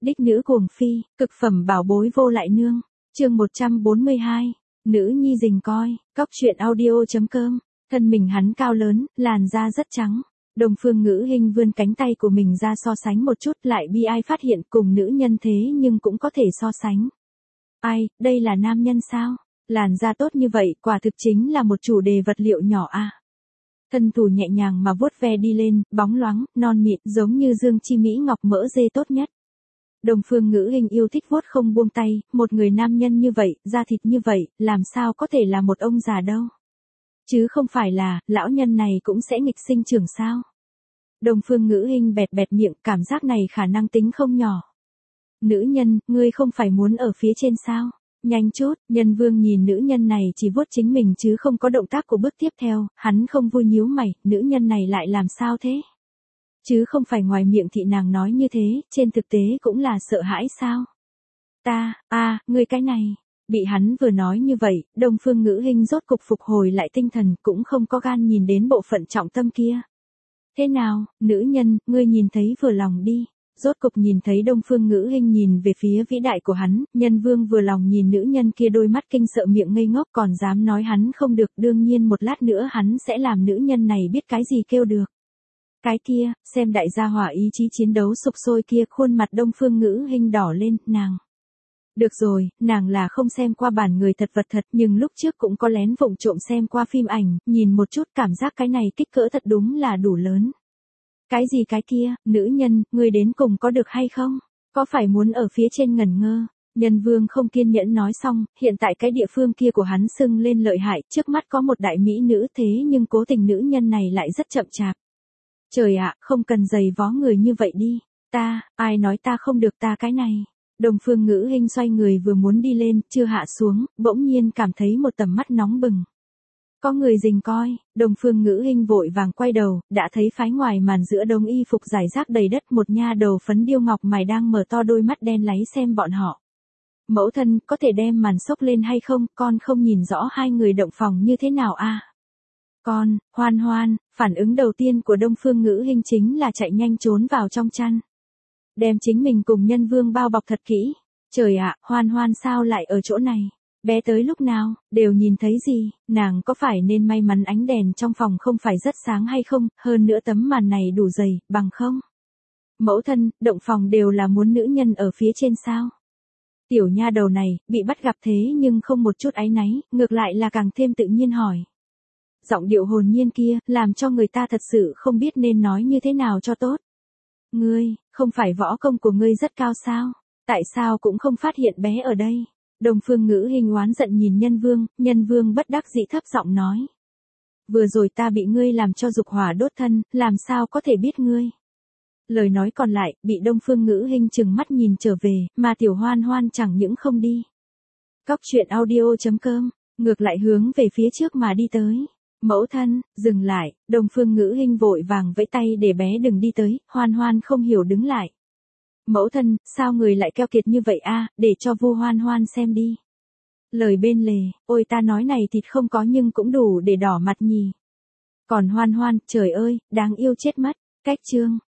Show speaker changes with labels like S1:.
S1: Đích nữ cuồng phi, cực phẩm bảo bối vô lại nương. Chương 142. Nữ nhi rình coi, cóc truyện audio.com. Thân mình hắn cao lớn, làn da rất trắng. Đồng Phương Ngữ Hinh vươn cánh tay của mình ra so sánh một chút, lại bi ai phát hiện cùng nữ nhân thế nhưng cũng có thể so sánh. Ai, đây là nam nhân sao? Làn da tốt như vậy, quả thực chính là một chủ đề vật liệu nhỏ a. Thân thủ nhẹ nhàng mà vuốt ve đi lên, bóng loáng, non mịn, giống như dương chi mỹ ngọc mỡ dê tốt nhất. Đồng Phương Ngữ Hinh yêu thích vuốt không buông tay, một người nam nhân như vậy, da thịt như vậy, làm sao có thể là một ông già đâu. Chứ không phải là, lão nhân này cũng sẽ nghịch sinh trưởng sao. Đồng Phương Ngữ Hinh bẹt bẹt miệng, cảm giác này khả năng tính không nhỏ. Nữ nhân, ngươi không phải muốn ở phía trên sao? Nhanh chút, Nhân Vương nhìn nữ nhân này chỉ vuốt chính mình chứ không có động tác của bước tiếp theo, hắn không vui nhíu mày, nữ nhân này lại làm sao thế? Chứ không phải ngoài miệng thị nàng nói như thế, trên thực tế cũng là sợ hãi sao? Ngươi cái này. Bị hắn vừa nói như vậy, Đồng Phương Ngữ Hinh rốt cục phục hồi lại tinh thần, cũng không có gan nhìn đến bộ phận trọng tâm kia. Thế nào, nữ nhân, ngươi nhìn thấy vừa lòng đi. Rốt cục nhìn thấy Đông Phương Ngữ Hinh nhìn về phía vĩ đại của hắn, Nhân Vương vừa lòng nhìn nữ nhân kia đôi mắt kinh sợ miệng ngây ngốc còn dám nói hắn không được, đương nhiên một lát nữa hắn sẽ làm nữ nhân này biết cái gì kêu được. Cái kia, xem đại gia hỏa ý chí chiến đấu sục sôi kia, khuôn mặt Đông Phương Ngữ Hinh đỏ lên, nàng. Được rồi, nàng là không xem qua bản người thật vật thật, nhưng lúc trước cũng có lén vụng trộm xem qua phim ảnh, nhìn một chút cảm giác cái này kích cỡ thật đúng là đủ lớn. Cái gì cái kia, nữ nhân, ngươi đến cùng có được hay không? Có phải muốn ở phía trên ngẩn ngơ? Nhân Vương không kiên nhẫn nói xong, hiện tại cái địa phương kia của hắn sưng lên lợi hại, trước mắt có một đại mỹ nữ thế nhưng cố tình nữ nhân này lại rất chậm chạp. Trời ạ, không cần giày vó người như vậy đi. Ai nói ta không được ta cái này. Đồng Phương Ngữ Hinh xoay người vừa muốn đi lên, chưa hạ xuống, bỗng nhiên cảm thấy một tầm mắt nóng bừng. Có người rình coi, Đồng Phương Ngữ Hinh vội vàng quay đầu, đã thấy phái ngoài màn giữa đống y phục rải rác đầy đất một nha đầu phấn điêu ngọc mày đang mở to đôi mắt đen láy xem bọn họ. Mẫu thân, có thể đem màn xốc lên hay không, con không nhìn rõ hai người động phòng như thế nào a. Con, Hoan Hoan, phản ứng đầu tiên của Đông Phương Ngữ Hinh chính là chạy nhanh trốn vào trong chăn. Đem chính mình cùng Nhân Vương bao bọc thật kỹ. Trời ạ, Hoan Hoan sao lại ở chỗ này? Bé tới lúc nào, đều nhìn thấy gì, nàng có phải nên may mắn ánh đèn trong phòng không phải rất sáng hay không, hơn nữa tấm màn này đủ dày, bằng không? Mẫu thân, động phòng đều là muốn nữ nhân ở phía trên sao? Tiểu nha đầu này, bị bắt gặp thế nhưng không một chút áy náy, ngược lại là càng thêm tự nhiên hỏi. Giọng điệu hồn nhiên kia, làm cho người ta thật sự không biết nên nói như thế nào cho tốt. Ngươi, không phải võ công của ngươi rất cao sao? Tại sao cũng không phát hiện bé ở đây? Đồng Phương Ngữ Hinh oán giận nhìn Nhân Vương bất đắc dĩ thấp giọng nói. Vừa rồi ta bị ngươi làm cho dục hỏa đốt thân, làm sao có thể biết ngươi? Lời nói còn lại, bị Đông Phương Ngữ Hinh trừng mắt nhìn trở về, mà tiểu Hoan Hoan chẳng những không đi. Cóc truyện audio.com, ngược lại hướng về phía trước mà đi tới. Mẫu thân, dừng lại, Đồng Phương Ngữ Hinh vội vàng vẫy tay để bé đừng đi tới, Hoan Hoan không hiểu đứng lại. Mẫu thân, sao người lại keo kiệt như vậy a, để cho Vu Hoan Hoan xem đi. Lời bên lề, ôi ta nói này thịt không có nhưng cũng đủ để đỏ mặt nhì. Còn Hoan Hoan, trời ơi, đáng yêu chết mất. Cách chương,